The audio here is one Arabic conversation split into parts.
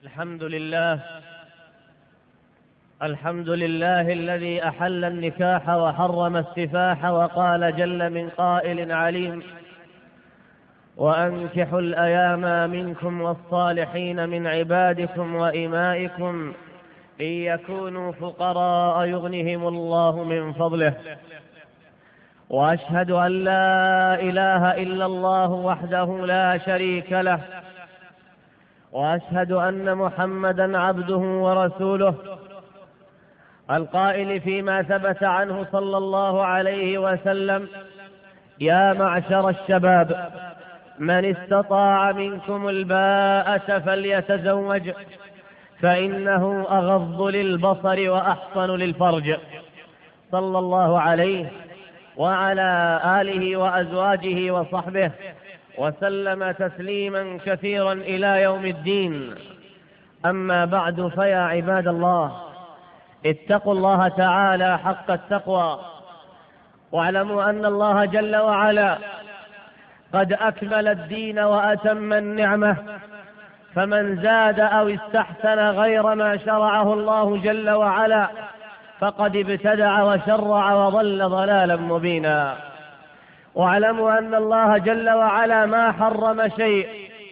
الحمد لله الذي أحل النكاح وحرم السفاح، وقال جل من قائل عليم: وأنكحوا الأيام منكم والصالحين من عبادكم وإمائكم إن يكونوا فقراء يغنهم الله من فضله. وأشهد أن لا إله إلا الله وحده لا شريك له، وأشهد أن محمدا عبده ورسوله، القائل فيما ثبت عنه صلى الله عليه وسلم: يا معشر الشباب، من استطاع منكم الباءة فليتزوج، فإنه أغض للبصر وأحصن للفرج. صلى الله عليه وعلى آله وأزواجه وصحبه وسلم تسليما كثيرا إلى يوم الدين. أما بعد، فيا عباد الله، اتقوا الله تعالى حق التقوى، واعلموا أن الله جل وعلا قد أكمل الدين وأتم النعمة، فمن زاد أو استحسن غير ما شرعه الله جل وعلا فقد ابتدع وشرع وضل ضلالا مبينا. واعلموا أن الله جل وعلا ما حرم شيء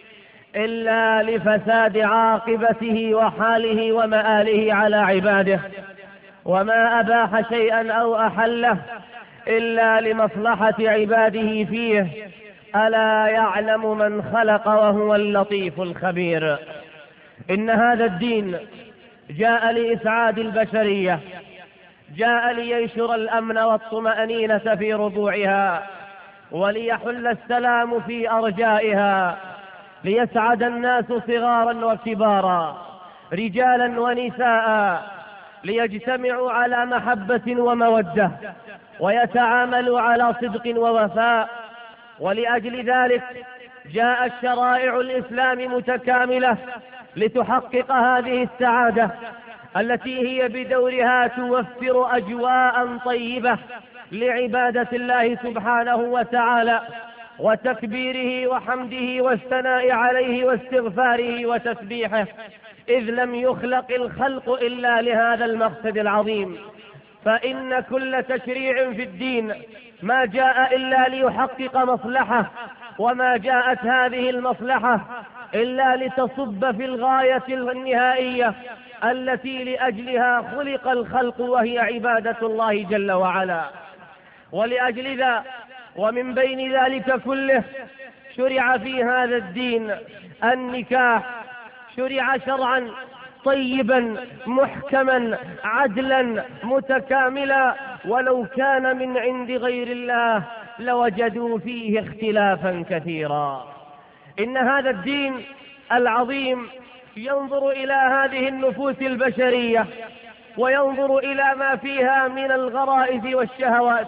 إلا لفساد عاقبته وحاله ومآله على عباده، وما أباح شيئا أو أحله إلا لمصلحة عباده فيه. ألا يعلم من خلق وهو اللطيف الخبير. إن هذا الدين جاء لإسعاد البشرية، جاء لينشر الأمن والطمأنينة في ربوعها، وليحل السلام في أرجائها، ليسعد الناس صغارا وكبارا، رجالا ونساء، ليجتمعوا على محبة ومودة، ويتعاملوا على صدق ووفاء. ولأجل ذلك جاءت شرائع الإسلام متكاملة لتحقق هذه السعادة، التي هي بدورها توفر أجواء طيبة لعبادة الله سبحانه وتعالى، وتكبيره وحمده والثناء عليه واستغفاره وتسبيحه، إذ لم يخلق الخلق إلا لهذا المقصد العظيم. فإن كل تشريع في الدين ما جاء إلا ليحقق مصلحة، وما جاءت هذه المصلحة إلا لتصب في الغاية النهائية التي لأجلها خلق الخلق، وهي عبادة الله جل وعلا. ولأجل ذا ومن بين ذلك كله شرع في هذا الدين النكاح، شرع شرعا طيبا محكما عدلا متكاملا، ولو كان من عند غير الله لوجدوا فيه اختلافا كثيرا. إن هذا الدين العظيم ينظر إلى هذه النفوس البشرية، وينظر إلى ما فيها من الغرائز والشهوات،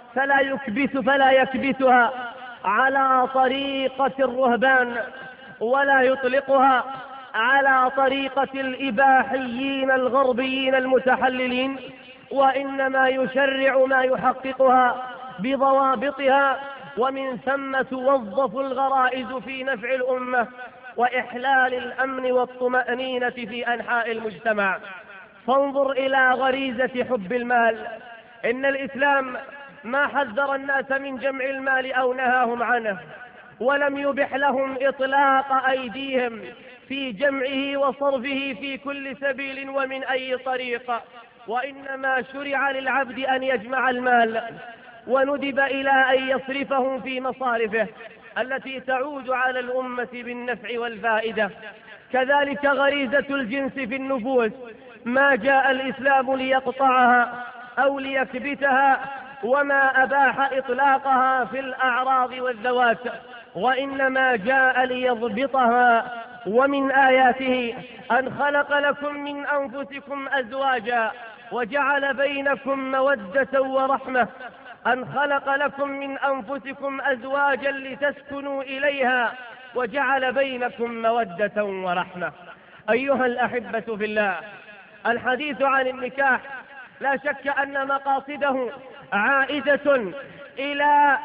فلا يكبتها على طريقة الرهبان، ولا يطلقها على طريقة الإباحيين الغربيين المتحللين، وإنما يشرع ما يحققها بضوابطها، ومن ثم توظف الغرائز في نفع الأمة وإحلال الأمن والطمأنينة في أنحاء المجتمع. فانظر إلى غريزة حب المال. إن الإسلام ما حذر الناس من جمع المال أو نهاهم عنه، ولم يبح لهم إطلاق أيديهم في جمعه وصرفه في كل سبيل ومن أي طريق، وإنما شرع للعبد أن يجمع المال، وندب إلى أن يصرفه في مصارفه التي تعود على الأمة بالنفع والفائدة. كذلك غريزة الجنس في النفوس ما جاء الإسلام ليقطعها أو ليكبتها، وما أباح إطلاقها في الأعراض والذوات، وإنما جاء ليضبطها. ومن آياته أن خلق لكم من أنفسكم أزواجا وجعل بينكم مودة ورحمة، أن خلق لكم من أنفسكم أزواجا لتسكنوا إليها وجعل بينكم مودة ورحمة. أيها الأحبة في الله، الحديث عن النكاح لا شك أن مقاصده عائدة إلى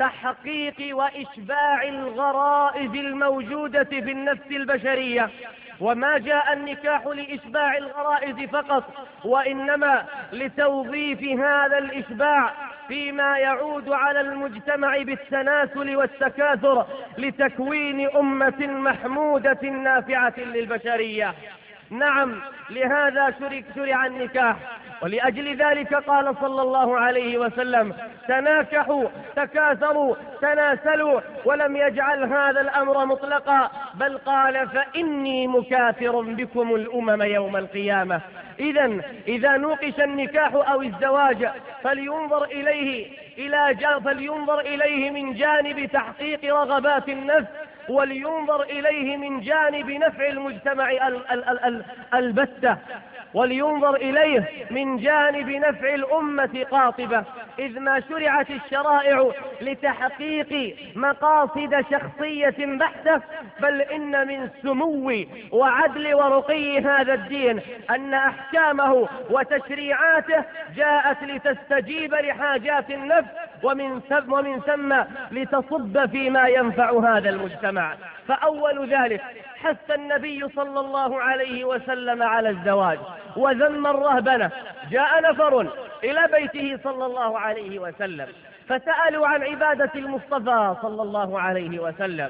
تحقيق وإشباع الغرائز الموجودة في النفس البشرية، وما جاء النكاح لإشباع الغرائز فقط، وإنما لتوظيف هذا الإشباع فيما يعود على المجتمع بالتناسل والتكاثر لتكوين أمة محمودة نافعة للبشرية. نعم، لهذا شرع النكاح، ولأجل ذلك قال صلى الله عليه وسلم: تناكحوا تكاثروا تناسلوا، ولم يجعل هذا الأمر مطلقا، بل قال: فإني مكاثر بكم الأمم يوم القيامة. إذا نوقش النكاح أو الزواج فلينظر إليه من جانب تحقيق رغبات النفس، ولينظر إليه من جانب نفع المجتمع البتة، ولينظر إليه من جانب نفع الأمة قاطبة، إذ ما شرعت الشرائع لتحقيق مقاصد شخصية بحتة، بل إن من سمو وعدل ورقي هذا الدين أن أحكامه وتشريعاته جاءت لتستجيب لحاجات النفس، ومن ثم لتصب فيما ينفع هذا المجتمع. فأول ذلك حث النبي صلى الله عليه وسلم على الزواج وذم الرهبنة. جاء نفر إلى بيته صلى الله عليه وسلم فسألوا عن عبادة المصطفى صلى الله عليه وسلم،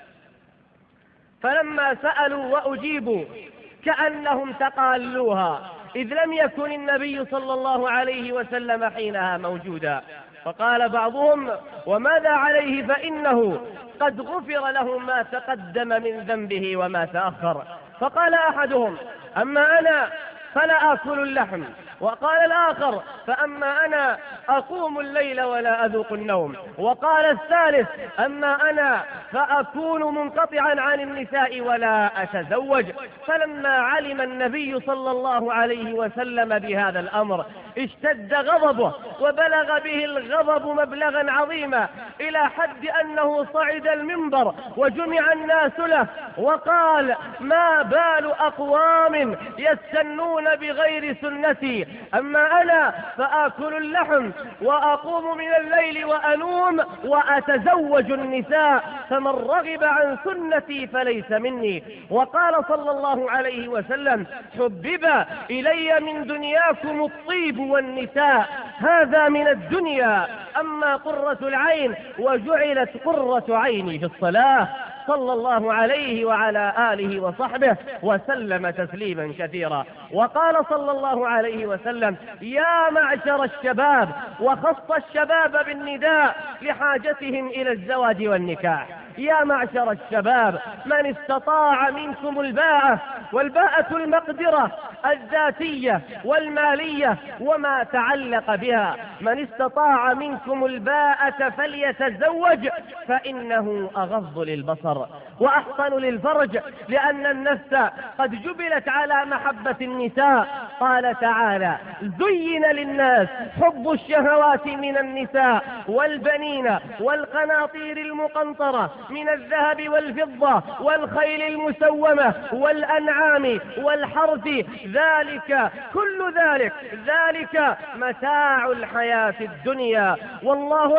فلما سألوا وأجيبوا كأنهم تقالوها، إذ لم يكن النبي صلى الله عليه وسلم حينها موجودا. فقال بعضهم: وماذا عليه؟ فإنه قد غفر له ما تقدم من ذنبه وما تأخر. فقال أحدهم: أما أنا فلا آكل اللحم. وقال الآخر: فأما أنا أقوم الليل ولا أذوق النوم. وقال الثالث: أما أنا فأكون منقطعا عن النساء ولا أتزوج. فلما علم النبي صلى الله عليه وسلم بهذا الأمر اشتد غضبه، وبلغ به الغضب مبلغا عظيما، إلى حد أنه صعد المنبر وجمع الناس له وقال: ما بال أقوام يستنون بغير سنتي؟ أما أنا فآكل اللحم وأقوم من الليل وأنوم وأتزوج النساء، فمن رغب عن سنتي فليس مني. وقال صلى الله عليه وسلم: حبب إلي من دنياكم الطيب والنساء، هذا من الدنيا، أما قرة العين وجعلت قرة عيني في الصلاة. صلى الله عليه وعلى آله وصحبه وسلم تسليما كثيرا. وقال صلى الله عليه وسلم: يا معشر الشباب، وخص الشباب بالنداء لحاجتهم إلى الزواج والنكاح: يا معشر الشباب، من استطاع منكم الباءة، والباءة المقدرة الذاتية والمالية وما تعلق بها، من استطاع منكم الباءة فليتزوج، فإنه أغض للبصر وأحصن للفرج، لأن النفس قد جبلت على محبة النساء. قال تعالى: زين للناس حب الشهوات من النساء والبنين والقناطير المقنطرة من الذهب والفضة والخيل المسومة والأنعام والحرث، كل ذلك متاع الحياة الدنيا، والله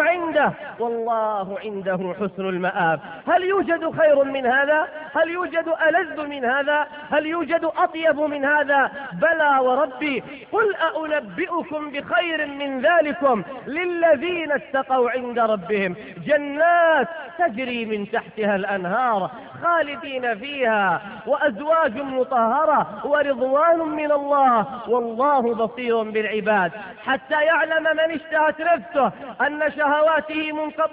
عنده حسن المآب. هل يوجد خير من هذا؟ هل يوجد ألذ من هذا؟ هل يوجد أطيب من هذا؟ بلى وربي. قل أنبئكم بخير من ذلكم للذين اتقوا عند ربهم جنات تجري من تحتها الأنهار خالدين فيها، وأزواج مطهرة، ورضوان من الله، والله بصير بالعباد. حتى يعلم من اشتهت نفسه أن شهواته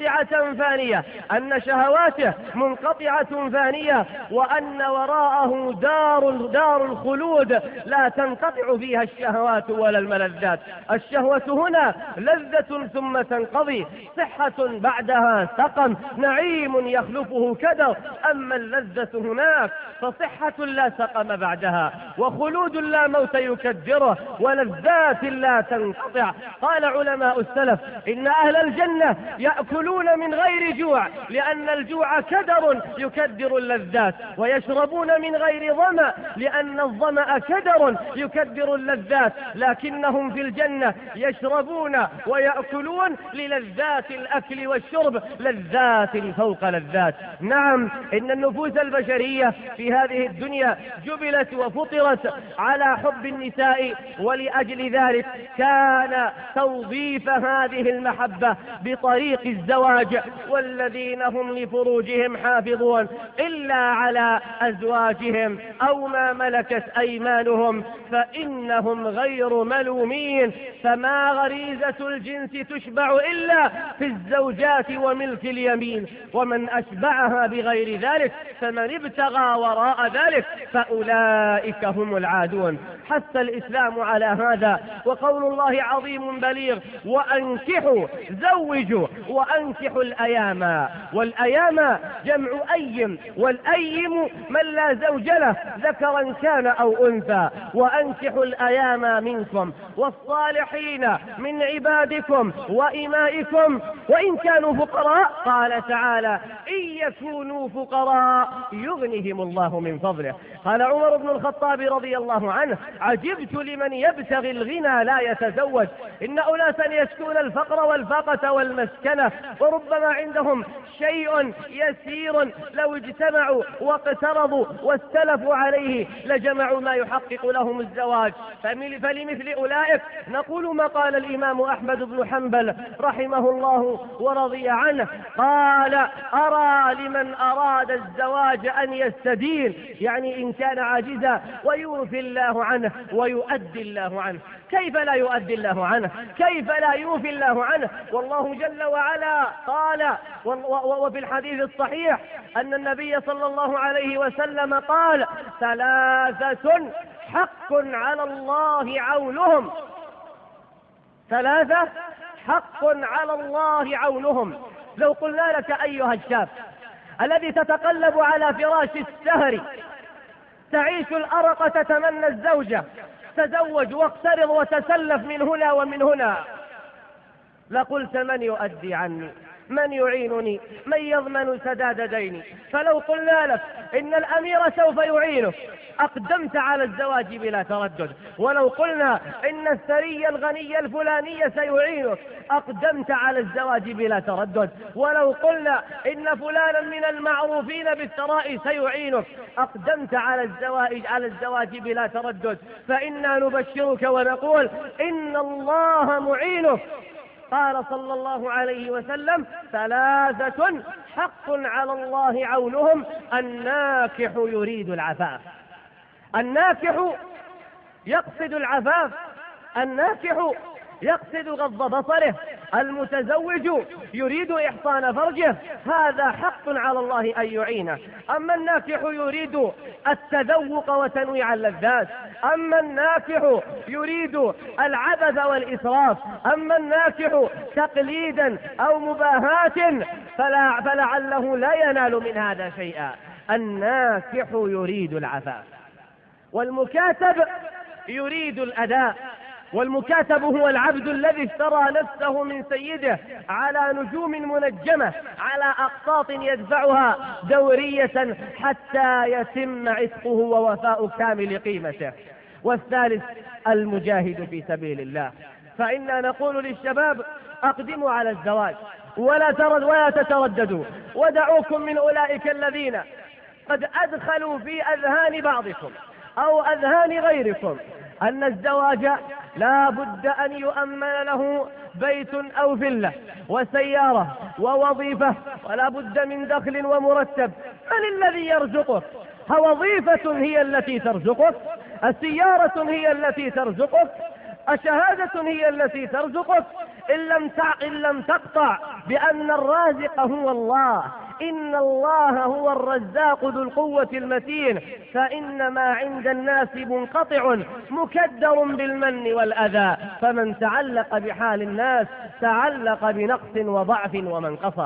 منقطعة فانية، وأن وراءه دار الخلود لا تنقطع فيها الشهوات ولا الملذات. الشهوة هنا لذة ثم تنقضي، صحة بعدها سقم، نعيم يخلفه كدر. أما اللذة هناك فصحة لا سقم بعدها، وخلود لا موت يكدره، ولذات لا تنقطع. قال علماء السلف: إن أهل الجنة يأكلون من غير جوع، لأن الجوع كدر يكدر اللذات، ويشربون من غير ظمأ، لأن الظمأ كدر يكدر اللذات، لكنهم في الجنة يشربون ويأكلون للذات الأكل والشرب، لذات فوق لذات. نعم، إن النفوس البشرية في هذه الدنيا جبلت وفطرت على حب النساء، ولأجل ذلك كان توظيف هذه المحبة بطريق الزواج. والذين هم لفروجهم حافظون إلا على أزواجهم أو ما ملكت أيمانهم فإنهم غير ملومين. فما غريزة الجنس تشبع إلا في الزوجات وملك اليمين، ومن أشبعها بغير ذلك فمن ابتغى وراء ذلك فأولئك هم العادون. حث الإسلام على هذا، وقول الله عظيم بليغ: وأنكحوا، زوجوا وأنكحوا الأيام. والأيام جمع أيم، والأيم من لا زوج له ذكرا كان أو أنثى. وأنكحوا الأيام منكم والصالحين من عبادكم وإمائكم وإن كانوا فقراء. قال تعالى: إن يكونوا فقراء يغنهم الله من فضله. قال عمر بن الخطاب رضي الله عنه: عجبت لمن يبتغي الغنى لا يتزوج، إن أناسا يشكون الفقر والفاقة والمسكنة، وربما عندهم شيء يسير لو اجتمعوا واقترضوا واستلفوا عليه لجمعوا ما يحقق لهم الزواج. فلمثل أولئك نقول ما قال الإمام أحمد بن حنبل رحمه الله ورضي عنه، قال: أرى لمن أراد الزواج أن يستدين، يعني إن كان عاجزا ويوفي الله عنه ويؤدي الله عنه. كيف لا يؤدي الله عنه؟ كيف لا يوفي الله عنه؟ والله جل وعلا قال، وفي الحديث الصحيح أن النبي صلى الله عليه وسلم قال: ثلاثة حق على الله عونهم، ثلاثة حق على الله عونهم. لو قلنا لك أيها الشاب الذي تتقلب على فراش السهر، تعيش الأرق، تتمنى الزوجة، تزوج واقترض وتسلف من هنا ومن هنا، لقلت: من يؤدي عني؟ من يعينني؟ من يضمن سداد ديني؟ فلو قلنا لك إن الأمير سوف يعينك أقدمت على الزواج بلا تردد. ولو قلنا إن الثري الغني الفلاني سيعينك أقدمت على الزواج بلا تردد. ولو قلنا إن فلانا من المعروفين بالثراء سيعينك أقدمت على الزواج بلا تردد. فإنا نبشرك ونقول: إن الله معينك. قال صلى الله عليه وسلم: ثلاثة حق على الله عونهم: الناكح يريد العفاف. الناكح يقصد العفاف، الناكح يقصد غض بصره، المتزوج يريد إحصان فرجه، هذا حق على الله أن يعينه. أما الناكح يريد التذوق وتنويع اللذات، أما الناكح يريد العبث والإسراف، أما الناكح تقليدا أو مباهاة فلعله لا ينال من هذا شيئا. الناكح يريد العفاف، والمكاتب يريد الأداء. والمكاتب هو العبد الذي اشترى نفسه من سيده على نجوم منجمة، على أقساط يدفعها دورية حتى يتم عتقه ووفاء كامل قيمته. والثالث المجاهد في سبيل الله. فإنا نقول للشباب: أقدموا على الزواج ولا تترددوا، ودعوكم من أولئك الذين قد أدخلوا في أذهان بعضكم أو أذهان غيركم أن الزواج لا بد أن يؤمن له بيت أو فيلا وسيارة ووظيفة، ولا بد من دخل ومرتب. من الذي يرزقك؟ وظيفة هي التي ترزقك، السيارة هي التي ترزقك، الشهادة هي التي ترزقك، إن لم تقطع بأن الرازق هو الله. إن الله هو الرزاق ذو القوة المتين، فإن ما عند الناس منقطع مكدر بالمن والأذى، فمن تعلق بحال الناس تعلق بنقص وضعف ومنقصة.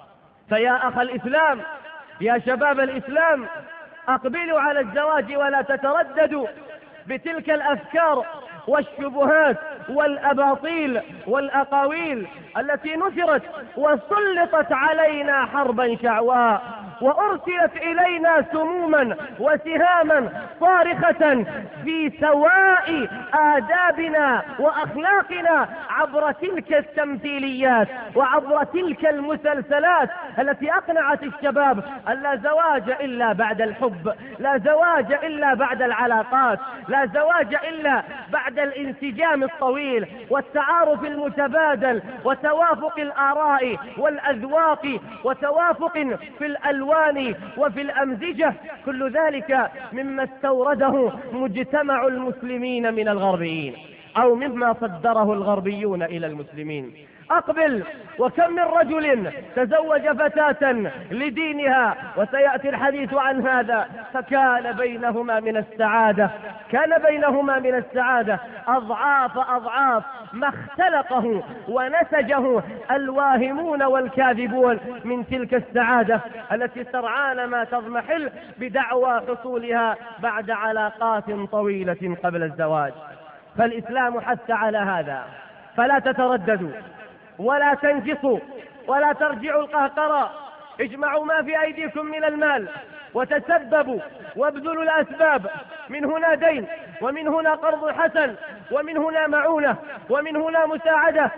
فيا أخ الإسلام، يا شباب الإسلام، أقبلوا على الزواج ولا تترددوا بتلك الأفكار والشبهات والأباطيل والأقاويل التي نشرت وسلطت علينا حربا شعواء. وأرسلت إلينا سموما وسهاما صارخة في سواء آدابنا وأخلاقنا عبر تلك التمثيليات وعبر تلك المسلسلات التي أقنعت الشباب أن لا زواج إلا بعد الحب، لا زواج إلا بعد العلاقات، لا زواج إلا بعد الانسجام الطويل والتعارف المتبادل وتوافق الآراء والأذواق وتوافق في الألوان وفي الأمزجة. كل ذلك مما استورده مجتمع المسلمين من الغربيين أو مما صدره الغربيون إلى المسلمين. أقبل، وكم من رجل تزوج فتاة لدينها، وسيأتي الحديث عن هذا، فكان بينهما من السعادة، كان بينهما من السعادة أضعاف أضعاف ما اختلقه ونسجه الواهمون والكاذبون من تلك السعادة التي سرعان ما تضمحل بدعوى حصولها بعد علاقات طويلة قبل الزواج. فالإسلام حث على هذا، فلا تترددوا ولا تنجصوا ولا ترجعوا القهقرى، اجمعوا ما في أيديكم من المال وتسببوا وابذلوا الأسباب، من هنا دين، ومن هنا قرض حسن، ومن هنا معونة، ومن هنا مساعدة،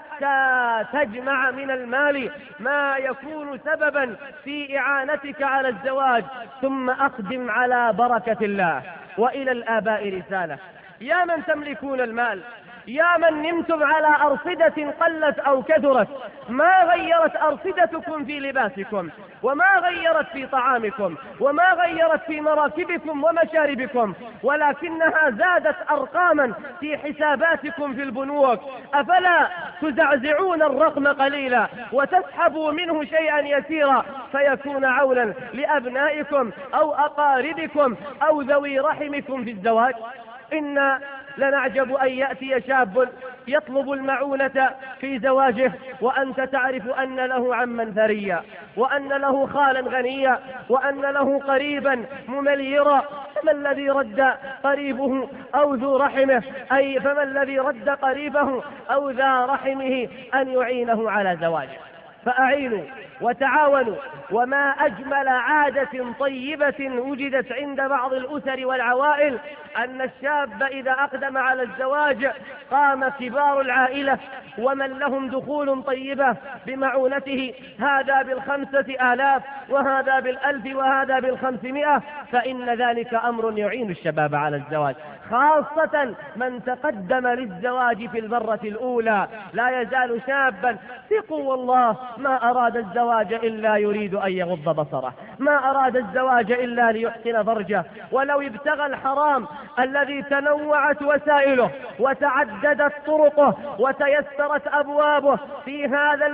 حتى تجمع من المال ما يكون سببا في إعانتك على الزواج. ثم أقدم على بركة الله. وإلى الآباء رسالة: يا من تملكون المال، يا من نمتم على أرصدة قلت أو كثرت، ما غيرت أرصدتكم في لباسكم، وما غيرت في طعامكم، وما غيرت في مراكبكم ومشاربكم، ولكنها زادت أرقاما في حساباتكم في البنوك. أفلا تزعزعون الرقم قليلا وتسحبوا منه شيئا يسيرا فيكون عونا لأبنائكم أو أقاربكم أو ذوي رحمكم في الزواج؟ إنا لنعجب أن يأتي شاب يطلب المعونة في زواجه وأنت تعرف أن له عما ثريا، وأن له خالا غنيا، وأن له قريبا ممليرا، فما الذي رد قريبه أو ذو رحمه فما الذي رد قريبه أو ذا رحمه أن يعينه على زواجه؟ فأعينوا وتعاونوا. وما أجمل عادة طيبة وجدت عند بعض الأسر والعوائل أن الشاب إذا أقدم على الزواج قام كبار العائلة ومن لهم دخول طيبة بمعونته، هذا ب5,000 وهذا ب1,000 وهذا ب500، فإن ذلك أمر يعين الشباب على الزواج، خاصة من تقدم للزواج في المرة الأولى. لا يزال شابا، ثقوا والله ما أراد الزواج إلا يريد أن يغض بصره، ما أراد الزواج إلا ليحسن فرجه. ولو ابتغى الحرام الذي تنوعت وسائله وتعددت طرقه وتيسرت أبوابه في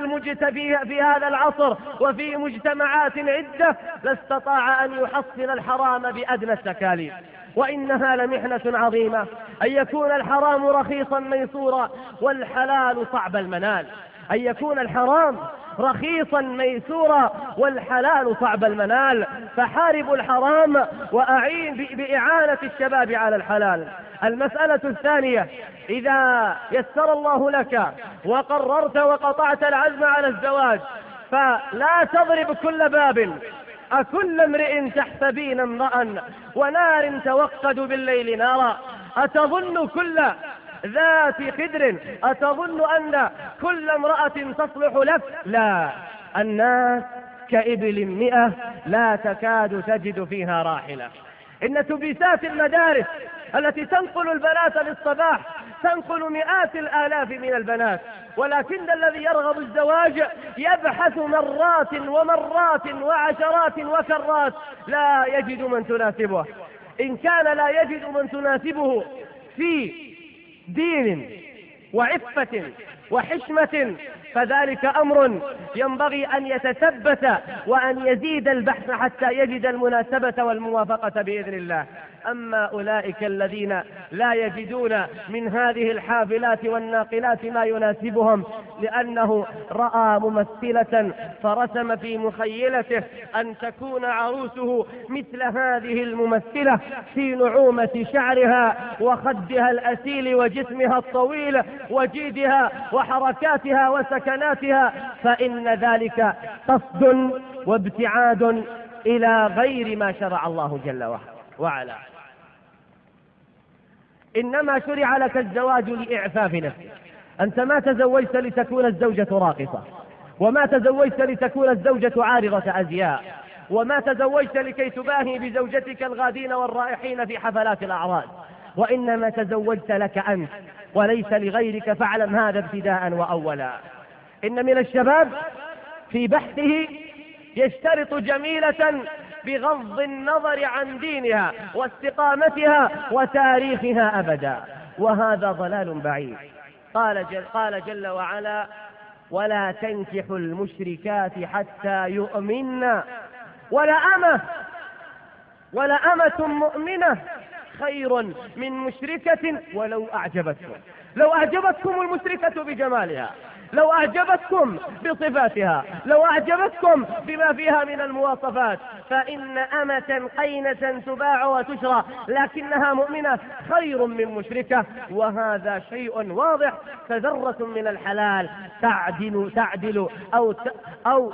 هذا العصر وفي مجتمعات عدة، لاستطاع أن يحصل الحرام بأدنى التكاليف. وإنها لمحنة عظيمة أن يكون الحرام رخيصا ميسورا والحلال صعب المنال، أن يكون الحرام رخيصا ميسورا والحلال صعب المنال. فحاربوا الحرام وأعين بإعانة الشباب على الحلال. المسألة الثانية: إذا يسر الله لك وقررت وقطعت العزم على الزواج فلا تضرب كل باب، أكل امرئ تحسبين امرأ ونار توقد بالليل نارا، أتظن كل ذات خدر، أتظن أن كل امرأة تصلح لك؟ لا، الناس كإبل 100 لا تكاد تجد فيها راحلة. إن تبيسات المدارس التي تنقل البنات للصباح تنقل مئات الآلاف من البنات، ولكن الذي يرغب الزواج يبحث مرات ومرات وعشرات وكرات لا يجد من تناسبه. إن كان لا يجد من تناسبه في دين وعفة وحشمة فذلك أمر ينبغي أن يتثبت وأن يزيد البحث حتى يجد المناسبة والموافقة بإذن الله. أما أولئك الذين لا يجدون من هذه الحافلات والناقلات ما يناسبهم، لأنه رأى ممثلة فرسم في مخيلته أن تكون عروسه مثل هذه الممثلة في نعومة شعرها وخدها الأسيل وجسمها الطويل وجيدها وحركاتها وسكناتها، فإن ذلك قصد وابتعاد إلى غير ما شرع الله جل وعلا. إنما شرع لك الزواج لإعفاف نفسك. أنت ما تزوجت لتكون الزوجة راقصة، وما تزوجت لتكون الزوجة عارضة أزياء، وما تزوجت لكي تباهي بزوجتك الغادين والرائحين في حفلات الأعراس، وإنما تزوجت لك أنت وليس لغيرك، فاعلم هذا ابتداء وأولا. إن من الشباب في بحثه يشترط جميلة بغض النظر عن دينها واستقامتها وتاريخها أبدا، وهذا ضلال بعيد. قال جل وعلا: ولا تنكحوا المشركات حتى يؤمنن ولأمة مؤمنة خير من مشركة ولو أعجبتكم. لو أعجبتكم المشركة بجمالها، لو أعجبتكم بصفاتها، لو أعجبتكم بما فيها من المواصفات، فإن أمة قينة تباع وتشرى لكنها مؤمنة خير من مشركة، وهذا شيء واضح. فذرة من الحلال تعدل أو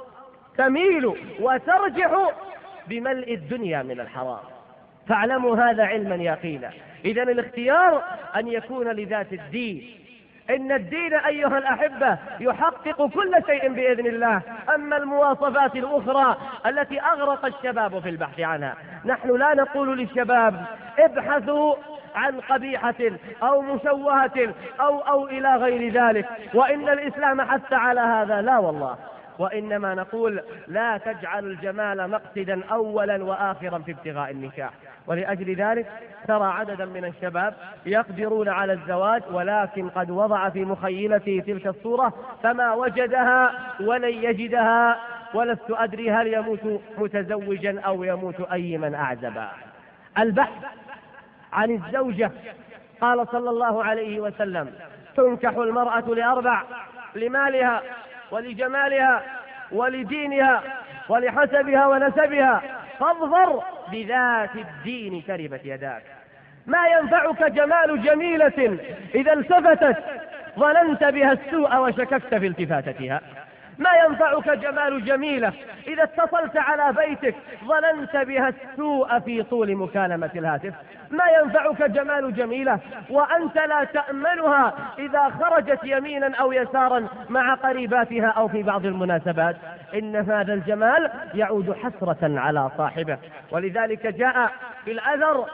تميل وترجح بملء الدنيا من الحرام. فاعلموا هذا علما يقينا. إذن الاختيار أن يكون لذات الدين. إن الدين أيها الأحبة يحقق كل شيء بإذن الله. أما المواصفات الأخرى التي أغرق الشباب في البحث عنها، نحن لا نقول للشباب ابحثوا عن قبيحة أو مشوهة أو إلى غير ذلك، وإن الإسلام حث على هذا، لا والله. وإنما نقول لا تجعل الجمال مقصدا أولا وآخرا في ابتغاء النكاح. ولأجل ذلك ترى عددا من الشباب يقدرون على الزواج، ولكن قد وضع في مخيلته تلك الصورة فما وجدها ولن يجدها، ولست أدري هل يموت متزوجا أو يموت أيما أعزبا. البحث عن الزوجة، قال صلى الله عليه وسلم: تنكح المرأة لأربع: لمالها ولجمالها ولدينها ولحسبها ونسبها، فاظفر بذات الدين تربت يداك. ما ينفعك جمال جميلة إذا التفتت ظننت بها السوء وشككت في التفاتتها. ما ينفعك جمال جميلة إذا اتصلت على بيتك ظننت بها السوء في طول مكالمة الهاتف. ما ينفعك جمال جميلة وأنت لا تأمنها إذا خرجت يمينا أو يسارا مع قريباتها أو في بعض المناسبات. إن هذا الجمال يعود حسرة على صاحبه. ولذلك جاء في الأثر: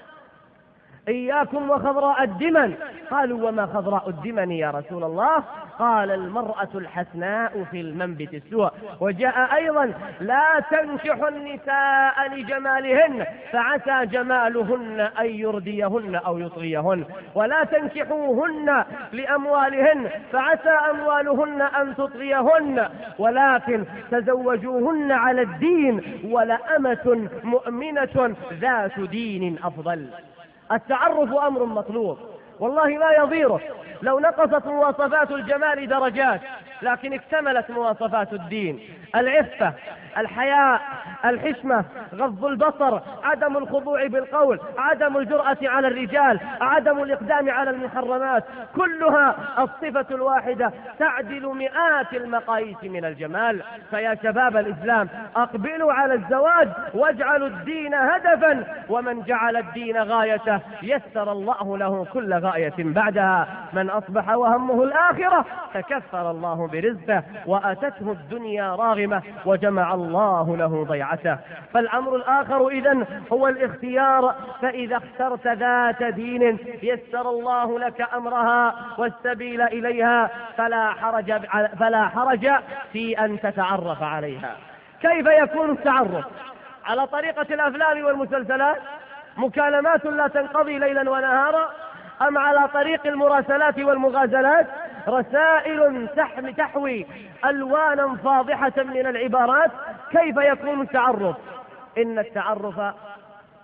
إياكم وخضراء الدمن. قالوا: وما خضراء الدمن يا رسول الله؟ قال: المرأة الحسناء في المنبت السوء. وجاء أيضا: لا تنكحوا النساء لجمالهن فعسى جمالهن أن يرديهن أو يطغيهن، ولا تنكحوهن لأموالهن فعسى أموالهن أن تطغيهن، ولكن تزوجوهن على الدين، ولأمة مؤمنة ذات دين أفضل. التعرف أمر مطلوب والله لا يضيره. لو نقصت مواصفات الجمال درجات لكن اكتملت مواصفات الدين: العفة، الحياء، الحشمة، غض البصر، عدم الخضوع بالقول، عدم الجرأة على الرجال، عدم الإقدام على المحرمات، كلها الصفة الواحدة تعدل مئات المقاييس من الجمال. فيا شباب الإسلام أقبلوا على الزواج واجعلوا الدين هدفا، ومن جعل الدين غايته يسر الله له كل غاية بعدها. من أصبح وهمه الآخرة تكفر الله برزقه وأتته الدنيا راغمة وجمع الله له ضيعته. فالأمر الآخر إذن هو الاختيار. فإذا اخترت ذات دين يسر الله لك أمرها والسبيل إليها، فلا حرج في أن تتعرف عليها. كيف يكون التعرف؟ على طريقة الأفلام والمسلسلات، مكالمات لا تنقضي ليلا ونهارا، أم على طريق المراسلات والمغازلات، رسائل تحوي ألوانا فاضحة من العبارات؟ كيف يكون التعرف؟ إن التعرف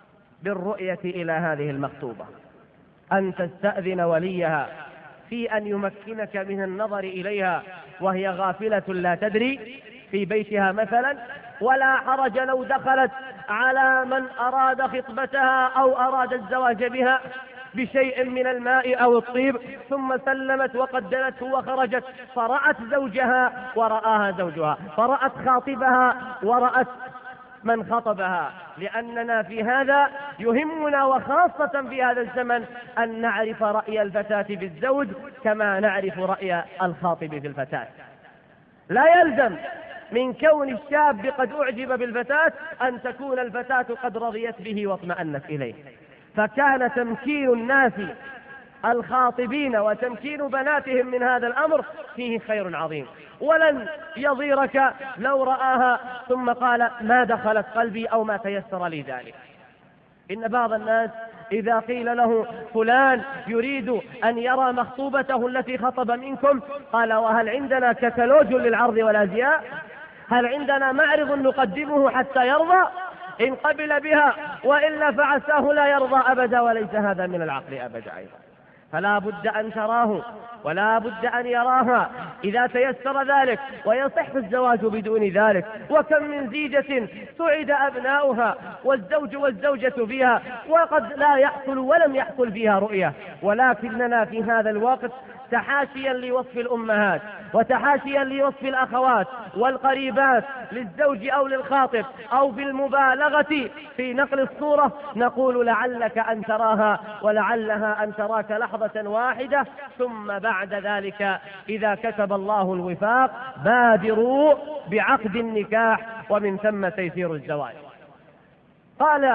بالرؤية إلى هذه المخطوبة، أن تستأذن وليها في أن يمكنك من النظر إليها وهي غافلة لا تدري في بيتها مثلا، ولا حرج لو دخلت على من أراد خطبتها أو أراد الزواج بها بشيء من الماء أو الطيب، ثم سلمت وقدمته وخرجت، فرأت زوجها ورآها زوجها، فرأت خاطبها ورأت من خطبها، لأننا في هذا يهمنا، وخاصة في هذا الزمن، أن نعرف رأي الفتاة بالزوج كما نعرف رأي الخاطب في الفتاة. لا يلزم من كون الشاب قد أعجب بالفتاة أن تكون الفتاة قد رضيت به واطمأنت إليه. فكان تمكين الناس الخاطبين وتمكين بناتهم من هذا الأمر فيه خير عظيم. ولن يضيرك لو رآها ثم قال ما دخلت قلبي أو ما تيسر لي ذلك. إن بعض الناس إذا قيل له فلان يريد أن يرى مخطوبته التي خطب منكم، قال وهل عندنا كتالوج للعرض والأزياء؟ هل عندنا معرض نقدمه حتى يرضى؟ إن قبل بها وإلا فعساه لا يرضى أبدا، وليس هذا من العقل أبدا أيضا. فلا بد أن تراه ولا بد أن يراها إذا تيسر ذلك، ويصح الزواج بدون ذلك. وكم من زيجة سعد أبناؤها والزوج والزوجة فيها وقد لا يحصل ولم يحصل فيها رؤية، ولكننا في هذا الوقت تحاشيا لوصف الأمهات وتحاشيا لوصف الأخوات والقريبات للزوج أو للخاطب أو في المبالغة في نقل الصورة، نقول لعلك أن تراها ولعلها أن تراك لحظة واحدة، ثم بعد ذلك إذا كتب الله الوفاق بادروا بعقد النكاح ومن ثم تيسير الزواج. قال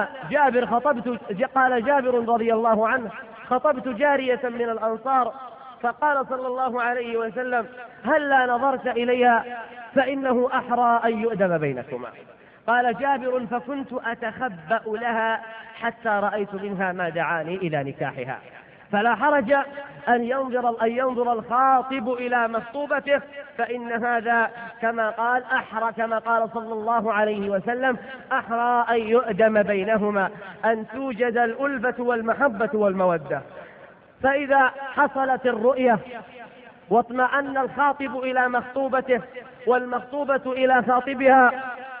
جابر رضي الله عنه خطبت جارية من الأنصار، فقال صلى الله عليه وسلم هلا نظرت إليها فإنه أحرى أن يؤدم بينكما. قال جابر فكنت أتخبأ لها حتى رأيت منها ما دعاني إلى نكاحها. فلا حرج أن ينظر الخاطب إلى مخطوبته، فإن هذا كما قال صلى الله عليه وسلم أحرى أن يؤدم بينهما، أن توجد الألفة والمحبة والمودة. فإذا حصلت الرؤية واطمأن الخاطب إلى مخطوبته والمخطوبة إلى خاطبها،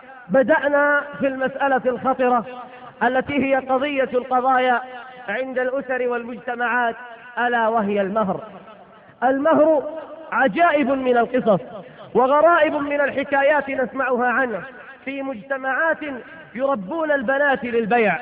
بدأنا في المسألة الخطرة التي هي قضية القضايا عند الأسر والمجتمعات، ألا وهي المهر. المهر عجائب من القصص وغرائب من الحكايات نسمعها عنه في مجتمعات يربون البنات للبيع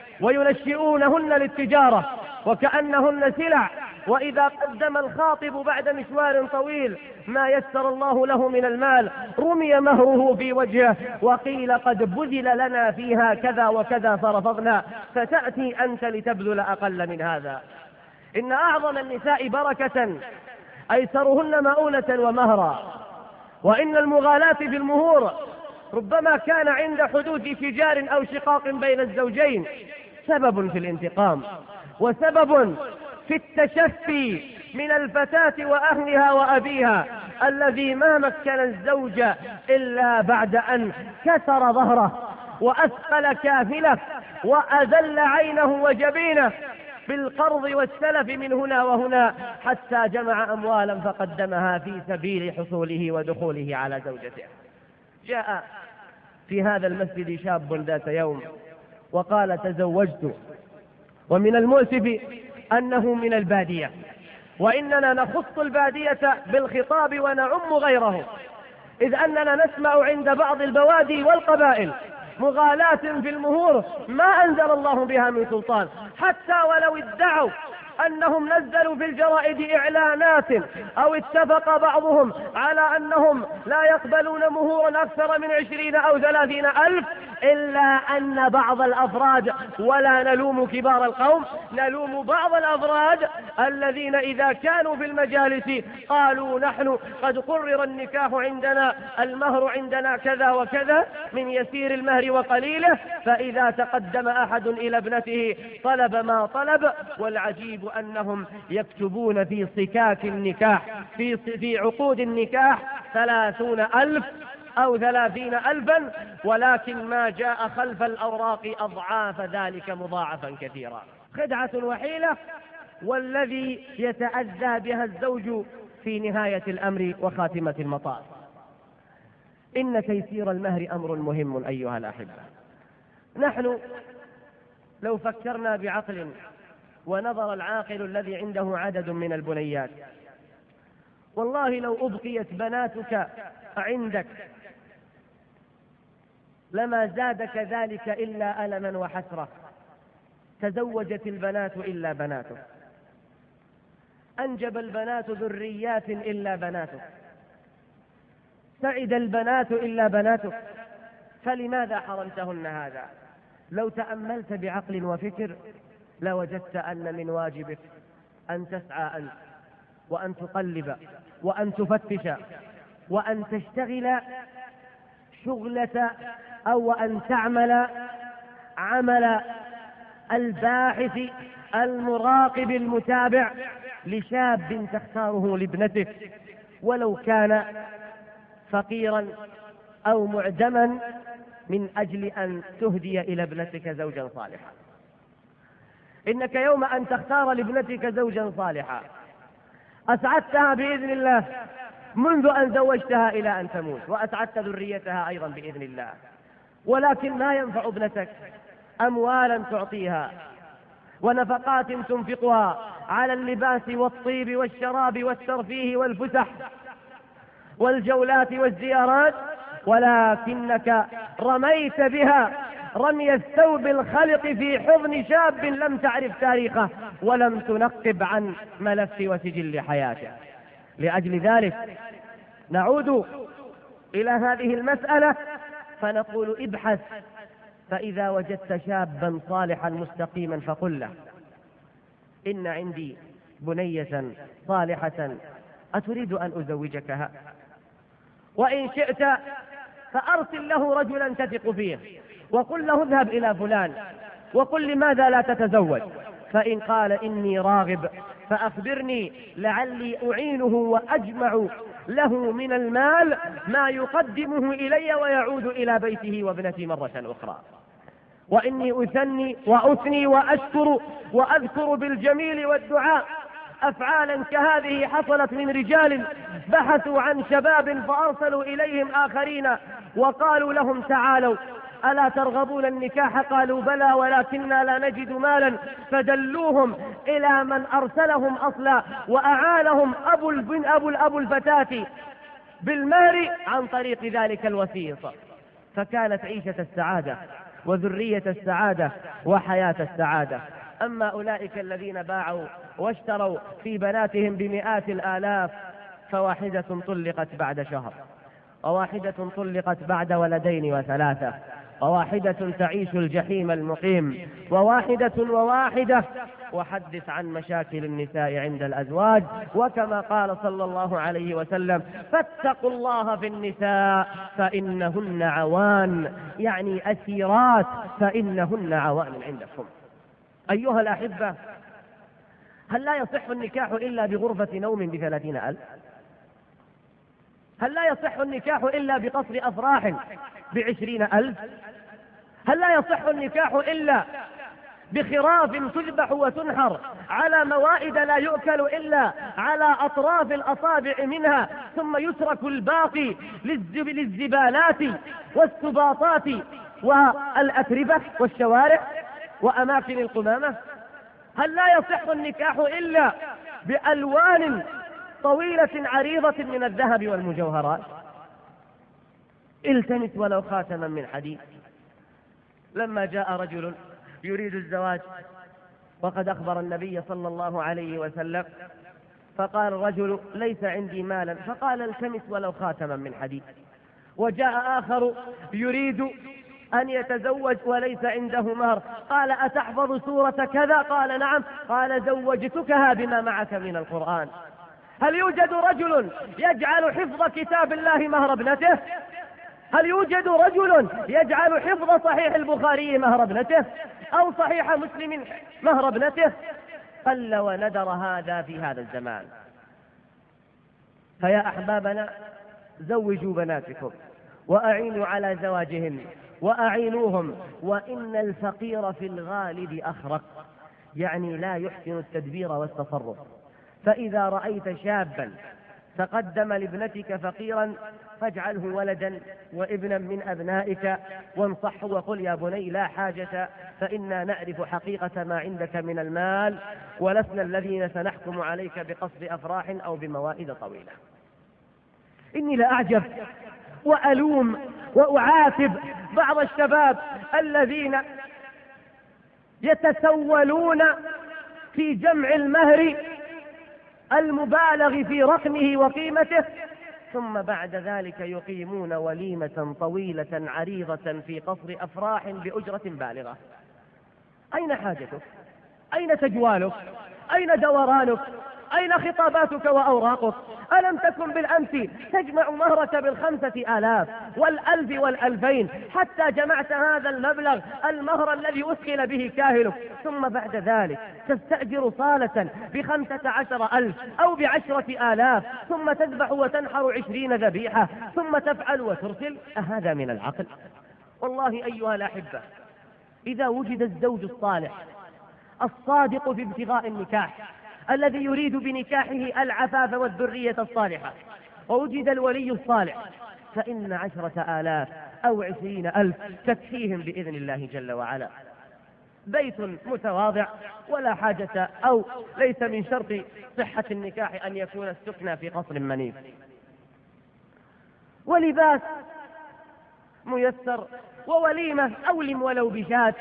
وينشئونهن للتجارة وكأنهن سلع، وإذا قدم الخاطب بعد مشوار طويل ما يسر الله له من المال رمي مهره في وجهه وقيل قد بذل لنا فيها كذا وكذا فرفضنا، فتأتي أنت لتبذل أقل من هذا. إن أعظم النساء بركة أيسرهن مؤونة ومهرا، وإن المغالاة في المهور ربما كان عند حدوث فجار أو شقاق بين الزوجين سبب في الانتقام، وسبب في التشفي من الفتاة وأهلها وأبيها الذي ما مكن الزوج إلا بعد أن كسر ظهره وأثقل كافله وأذل عينه وجبينه بالقرض والسلف من هنا وهنا، حتى جمع أموالا فقدمها في سبيل حصوله ودخوله على زوجته. جاء في هذا المسجد شاب ذات يوم وقال تزوجت، ومن المؤسف أنه من البادية، وإننا نخص البادية بالخطاب ونعم غيره، إذ أننا نسمع عند بعض البوادي والقبائل مغالاة في المهور ما أنزل الله بها من سلطان، حتى ولو ادعوا أنهم نزلوا في الجرائد إعلانات أو اتفق بعضهم على أنهم لا يقبلون مهورا أكثر من 20 أو 30 ألف، إلا أن بعض الأفراد، ولا نلوم كبار القوم، نلوم بعض الأفراد الذين إذا كانوا في المجالس قالوا نحن قد قرر النكاح عندنا، المهر عندنا كذا وكذا من يسير المهر وقليله، فإذا تقدم أحد إلى ابنته طلب ما طلب. والعجيب أنهم يكتبون في صكاك النكاح في عقود النكاح 30 ألف أو 30,000، ولكن ما جاء خلف الأوراق أضعاف ذلك مضاعفا كثيرا. خدعة وحيلة، والذي يتأذى بها الزوج في نهاية الأمر وخاتمة المطاف. إن تيسير المهر أمر مهم أيها الأحبة. نحن لو فكرنا بعقل ونظر العاقل الذي عنده عدد من البنيات، والله لو أبقيت بناتك عندك لما زادك ذلك إلا ألما وحسرة. تزوجت البنات إلا بناتك، أنجب البنات ذريات إلا بناتك، سعد البنات إلا بناتك، فلماذا حرمتهن هذا؟ لو تأملت بعقل وفكر لوجدت أن من واجبك أن تسعى أنت، وأن تقلب، وأن تفتش، وأن تشتغل شغلة، أو أن تعمل عمل الباحث المراقب المتابع لشاب تختاره لابنتك، ولو كان فقيرا أو معدما، من أجل أن تهدي إلى ابنتك زوجا صالحا. إنك يوم أن تختار لابنتك زوجا صالحا أسعدتها بإذن الله منذ أن زوجتها إلى أن تموت، وأسعدت ذريتها أيضا بإذن الله. ولكن ما ينفع ابنتك أموالا تعطيها ونفقات تنفقها على اللباس والطيب والشراب والترفيه والفسح والجولات والزيارات، ولكنك رميت بها رمي الثوب الخلق في حضن شاب لم تعرف تاريخه ولم تنقب عن ملف وسجل حياته. لأجل ذلك نعود إلى هذه المسألة فنقول ابحث، فإذا وجدت شابا صالحا مستقيما فقل له إن عندي بنية صالحة أتريد أن أزوجكها، وإن شئت فأرسل له رجلا تثق فيه وقل له اذهب إلى فلان وقل لماذا لا تتزوج، فإن قال إني راغب فأخبرني لعلي أعينه وأجمع له من المال ما يقدمه إلي ويعود إلى بيته وابنتي مرة أخرى. وإني أثني وأثني وأشكر وأذكر بالجميل والدعاء أفعالا كهذه حصلت من رجال بحثوا عن شباب فأرسلوا إليهم آخرين وقالوا لهم تعالوا ألا ترغبون النكاح؟ قالوا بلى ولكننا لا نجد مالا، فدلوهم إلى من أرسلهم أصلا وأعانهم أبو الفتاة بالمال عن طريق ذلك الوسيط، فكانت عيشة السعادة وذرية السعادة وحياة السعادة. أما أولئك الذين باعوا واشتروا في بناتهم بمئات الآلاف، فواحدة طلقت بعد شهر، وواحدة طلقت بعد ولدين وثلاثة، وواحدة تعيش الجحيم المقيم، وواحدة وحدث عن مشاكل النساء عند الأزواج. وكما قال صلى الله عليه وسلم فاتقوا الله في النساء فإنهن عوان، يعني أسيرات، فإنهن عوان عندكم. أيها الأحبة، هل لا يصح النكاح إلا بغرفة نوم ب30,000؟ هل لا يصح النكاح إلا بقصر أفراح ب20,000؟ هل لا يصح النكاح إلا بخراف تذبح وتنحر على موائد لا يؤكل إلا على أطراف الأصابع منها، ثم يترك الباقي للزبالات والسباطات والأتربة والشوارع وأماكن القمامة؟ هل لا يصح النكاح إلا بألوان طويلة عريضة من الذهب والمجوهرات؟ التمس ولو خاتما من حديد. لما جاء رجل يريد الزواج وقد أخبر النبي صلى الله عليه وسلم، فقال الرجل ليس عندي مالا، فقال التمس ولو خاتما من حديد. وجاء آخر يريد أن يتزوج وليس عنده مهر، قال أتحفظ سورة كذا؟ قال نعم. قال زوجتكها بما معك من القرآن. هل يوجد رجل يجعل حفظ كتاب الله مهر ابنته؟ هل يوجد رجل يجعل حفظ صحيح البخاري مهر ابنته أو صحيح مسلم مهر ابنته؟ قل وندر هذا في هذا الزمان. فيا أحبابنا زوجوا بناتكم وأعينوا على زواجهن وأعينوهم، وإن الفقير في الغالب أخرق، يعني لا يحسن التدبير والتصرف. فإذا رأيت شابا تقدم لابنتك فقيرا فاجعله ولدا وابنا من أبنائك، وانصحه وقل يا بني لا حاجة، فإنا نعرف حقيقة ما عندك من المال، ولسنا الذين سنحكم عليك بقصد أفراح أو بموائد طويلة. إني لأعجب وألوم وأعاتب بعض الشباب الذين يتسولون في جمع المهر المبالغ في رقمه وقيمته، ثم بعد ذلك يقيمون وليمة طويلة عريضة في قصر أفراح بأجرة بالغة. أين حاجتك؟ أين تجوالك؟ أين دورانك؟ أين خطاباتك وأوراقك؟ ألم تكن بالأمس تجمع مهرك ب5,000 وال1,000 وال2,000 حتى جمعت هذا المبلغ المهر الذي أثقل به كاهلك، ثم بعد ذلك تستأجر صالة ب15,000 أو ب10,000، ثم تذبح وتنحر 20 ذبيحة، ثم تفعل وترسل؟ أهذا من العقل؟ والله أيها الأحبة، إذا وجد الزوج الصالح الصادق في ابتغاء النكاح الذي يريد بنكاحه العفاف والذرية الصالحة، ووجد الولي الصالح، فإن 10,000 أو 20,000 تكفيهم بإذن الله جل وعلا. بيت متواضع ولا حاجة أو ليس من شرط صحة النكاح أن يكون السكنى في قصر منيف، ولباس ميسر، ووليمة أولم ولو بشاة،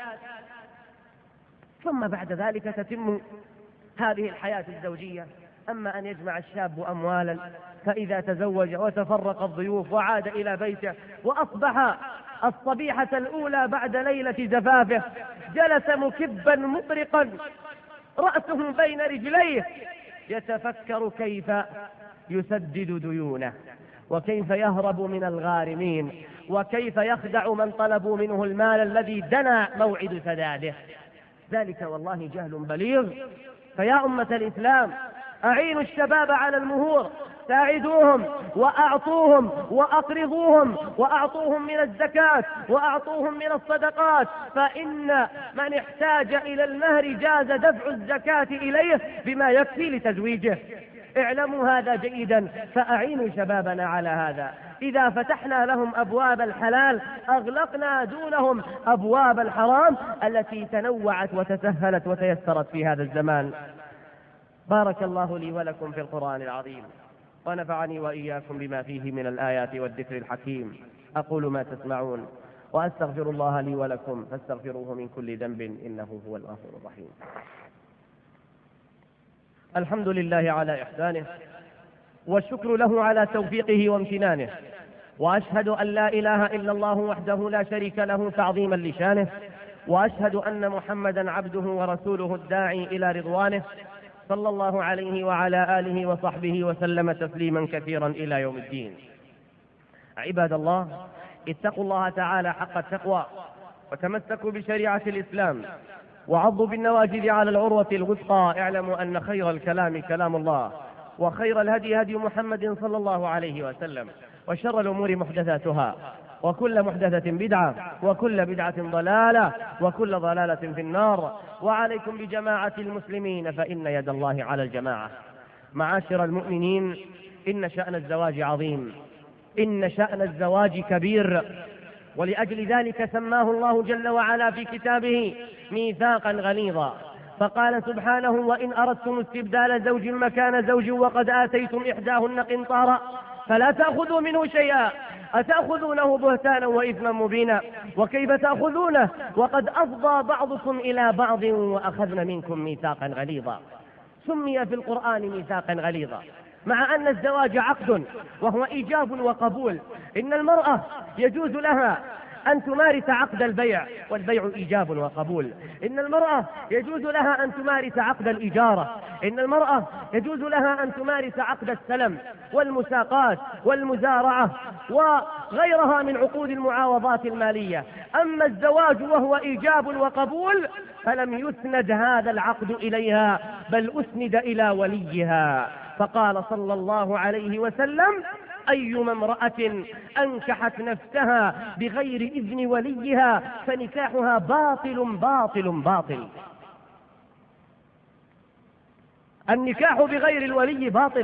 ثم بعد ذلك تتم هذه الحياة الزوجية. أما أن يجمع الشاب أموالا فإذا تزوج وتفرق الضيوف وعاد إلى بيته وأصبح الصبيحة الأولى بعد ليلة زفافه جلس مكبا مطرقا رأسه بين رجليه يتفكر كيف يسدد ديونه، وكيف يهرب من الغارمين، وكيف يخدع من طلبوا منه المال الذي دنا موعد سداده. ذلك والله جهل بليغ. فيا أمة الإسلام، أعينوا الشباب على المهور، ساعدوهم وأعطوهم وأقرضوهم وأعطوهم من الزكاة وأعطوهم من الصدقات، فإن من احتاج إلى المهر جاز دفع الزكاة إليه بما يكفي لتزويجه. اعلموا هذا جيدا، فأعينوا شبابنا على هذا. إذا فتحنا لهم أبواب الحلال أغلقنا دونهم أبواب الحرام التي تنوعت وتسهلت وتيسرت في هذا الزمان. بارك الله لي ولكم في القرآن العظيم، ونفعني وإياكم بما فيه من الآيات والذكر الحكيم. أقول ما تسمعون وأستغفر الله لي ولكم فاستغفروه من كل ذنب إنه هو الغفور الرحيم. الحمد لله على إحسانه، والشكر له على توفيقه وامتنانه، وأشهد أن لا إله إلا الله وحده لا شريك له تعظيما لشانه، وأشهد أن محمدا عبده ورسوله الداعي إلى رضوانه، صلى الله عليه وعلى آله وصحبه وسلم تسليما كثيرا إلى يوم الدين. عباد الله، اتقوا الله تعالى حق التقوى، وتمسكوا بشريعة الإسلام، وعضوا بالنواجذ على العروة الوثقى. اعلموا أن خير الكلام كلام الله، وخير الهدي هدي محمد صلى الله عليه وسلم، وشر الأمور محدثاتها، وكل محدثة بدعة، وكل بدعة ضلالة، وكل ضلالة في النار. وعليكم بجماعة المسلمين فإن يد الله على الجماعة. معاشر المؤمنين، إن شأن الزواج عظيم، إن شأن الزواج كبير، ولأجل ذلك سماه الله جل وعلا في كتابه ميثاقا غليظا، فقال سبحانه: وإن أردتم استبدال زوج مكان زوج وقد آتيتم إحداهن قنطارا فلا تأخذوا منه شيئا أتأخذونه بهتانا وإثما مبينا وكيف تأخذونه وقد أفضى بعضكم إلى بعض وأخذن منكم ميثاقا غليظا. سمي في القرآن ميثاقا غليظا مع أن الزواج عقد وهو إيجاب وقبول. إن المرأة يجوز لها أن تمارس عقد البيع، والبيع إيجاب وقبول. إن المرأة يجوز لها أن تمارس عقد الإجارة. إن المرأة يجوز لها أن تمارس عقد السلم والمساقات والمزارعة وغيرها من عقود المعاوضات المالية. أما الزواج وهو إيجاب وقبول فلم يسند هذا العقد إليها، بل أسند إلى وليها. فقال صلى الله عليه وسلم: أيما امرأة أنكحت نفسها بغير إذن وليها فنكاحها باطل باطل باطل. النكاح بغير الولي باطل،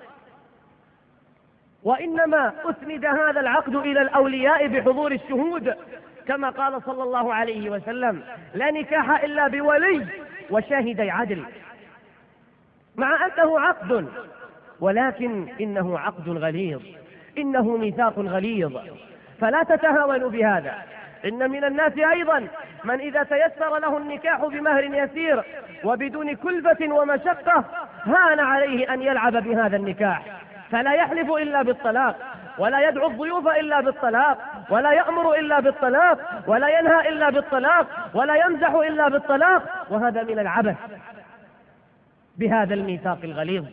وإنما أسند هذا العقد إلى الأولياء بحضور الشهود، كما قال صلى الله عليه وسلم: لا نكاح إلا بولي وشاهدي عدل. مع أنه عقد، ولكن إنه عقد غليظ، إنه ميثاق غليظ، فلا تتهاونوا بهذا. إن من الناس أيضا من إذا تيسر له النكاح بمهر يسير وبدون كلفة ومشقة هان عليه أن يلعب بهذا النكاح، فلا يحلف إلا بالطلاق، ولا يدعو الضيوف إلا بالطلاق، ولا يأمر إلا بالطلاق، ولا ينهى إلا بالطلاق، ولا يمزح إلا بالطلاق، وهذا من العبث بهذا الميثاق الغليظ.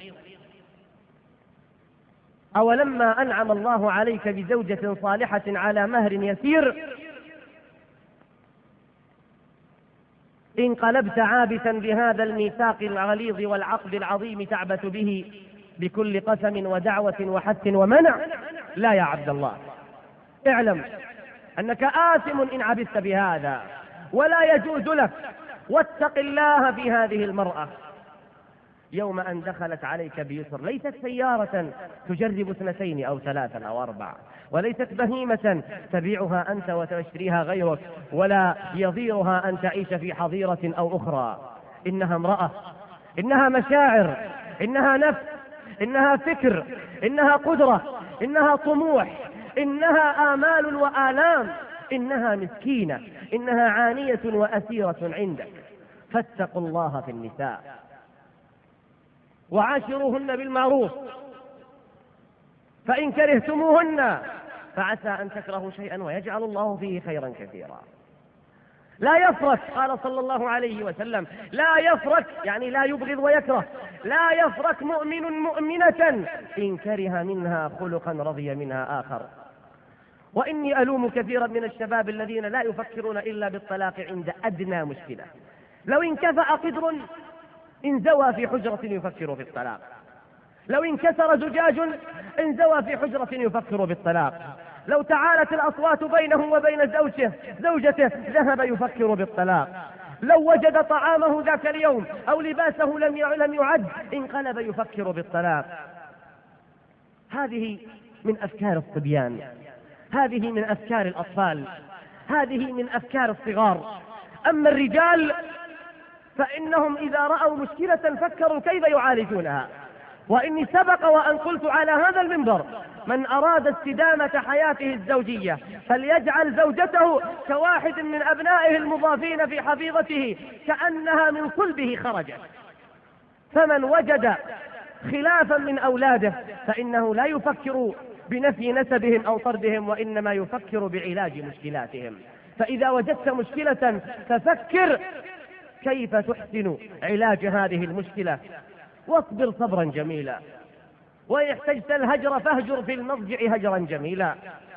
أولما أنعم الله عليك بزوجة صالحة على مهر يسير انقلبت عابثا بهذا الميثاق الغليظ والعقد العظيم تعبث به بكل قسم ودعوة وحث ومنع؟ لا يا عبد الله، اعلم أنك آثم إن عبثت بهذا، ولا يجوز لك. واتق الله في هذه المرأة. يوم أن دخلت عليك بيسر، ليست سيارة تجرب 2 أو 3 أو 4، وليست بهيمة تبيعها أنت وتشتريها غيرك، ولا يضيرها أن تعيش في حظيرة أو أخرى. إنها امرأة، إنها مشاعر، إنها نفس، إنها فكر، إنها قدرة، إنها طموح، إنها آمال وآلام، إنها مسكينة، إنها عانية وأسيرة عندك. فاتقوا الله في النساء وعاشروهن بالمعروف، فإن كرهتموهن فعسى أن تكرهوا شيئا ويجعل الله فيه خيرا كثيرا. لا يفرك، قال صلى الله عليه وسلم: لا يفرك، يعني لا يبغض ويكره، لا يفرك مؤمن مؤمنة إن كره منها خلقا رضي منها آخر. وإني ألوم كثيرا من الشباب الذين لا يفكرون إلا بالطلاق عند أدنى مشكلة. لو انكفأ قدر انزوى في حجرة يفكر في الطلاق، لو انكسر زجاج انزوى في حجرة يفكر بالطلاق، لو تعالت الأصوات بينه وبين زوجته ذهب يفكر بالطلاق، لو وجد طعامه ذاك اليوم أو لباسه لم يعد انقلب يفكر بالطلاق. هذه من أفكار الصبيان، هذه من أفكار الأطفال، هذه من أفكار الصغار. أما الرجال فإنهم إذا رأوا مشكلة فكروا كيف يعالجونها. وإني سبق وأن قلت على هذا المنبر: من أراد استدامة حياته الزوجية فليجعل زوجته كواحد من أبنائه المضافين في حفيظته كأنها من صلبه خرجت. فمن وجد خلافا من أولاده فإنه لا يفكر بنفي نسبهم أو طردهم، وإنما يفكر بعلاج مشكلاتهم. فإذا وجدت مشكلة ففكر كيف تحسن علاج هذه المشكلة، واصبر صبرا جميلا، وإن احتجت الهجر فاهجر في المضجع هجرا جميلا،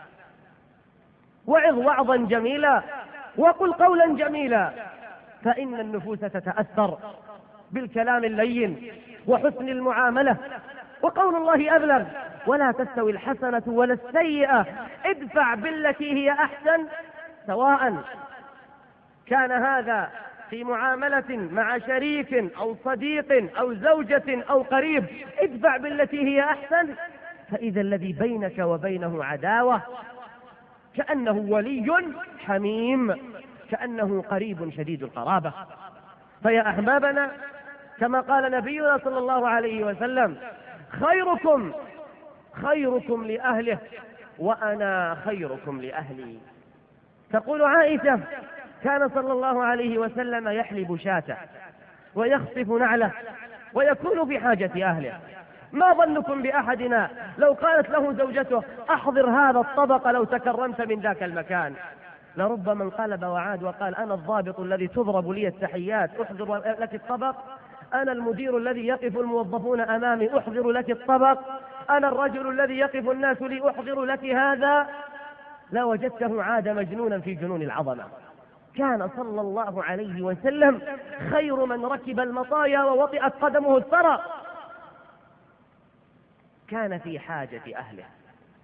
وعظ وعظا جميلا، وقل قولا جميلا، فإن النفوس تتأثر بالكلام اللين وحسن المعاملة. وقول الله أبلغ: ولا تستوي الحسنة ولا السيئة ادفع بالتي هي أحسن، سواء كان هذا في معاملة مع شريك أو صديق أو زوجة أو قريب، ادفع بالتي هي أحسن، فإذا الذي بينك وبينه عداوة كأنه ولي حميم، كأنه قريب شديد القرابة. فيا أحبابنا، كما قال نبينا صلى الله عليه وسلم: خيركم خيركم لأهله وأنا خيركم لأهلي. تقول عائشة: كان صلى الله عليه وسلم يحلب شاته ويخصف نعله ويكون في حاجة أهله. ما ظنكم بأحدنا لو قالت له زوجته: أحضر هذا الطبق لو تكرمت من ذاك المكان؟ لربما انقلب وعاد وقال: أنا الضابط الذي تضرب لي التحيات أحضر لك الطبق، أنا المدير الذي يقف الموظفون أمامي أحضر لك الطبق، أنا الرجل الذي يقف الناس لي أحضر لك هذا. لا وجدته عاد مجنونا في جنون العظمة. كان صلى الله عليه وسلم خير من ركب المطايا ووطئت قدمه الثرى. كان في حاجة أهله،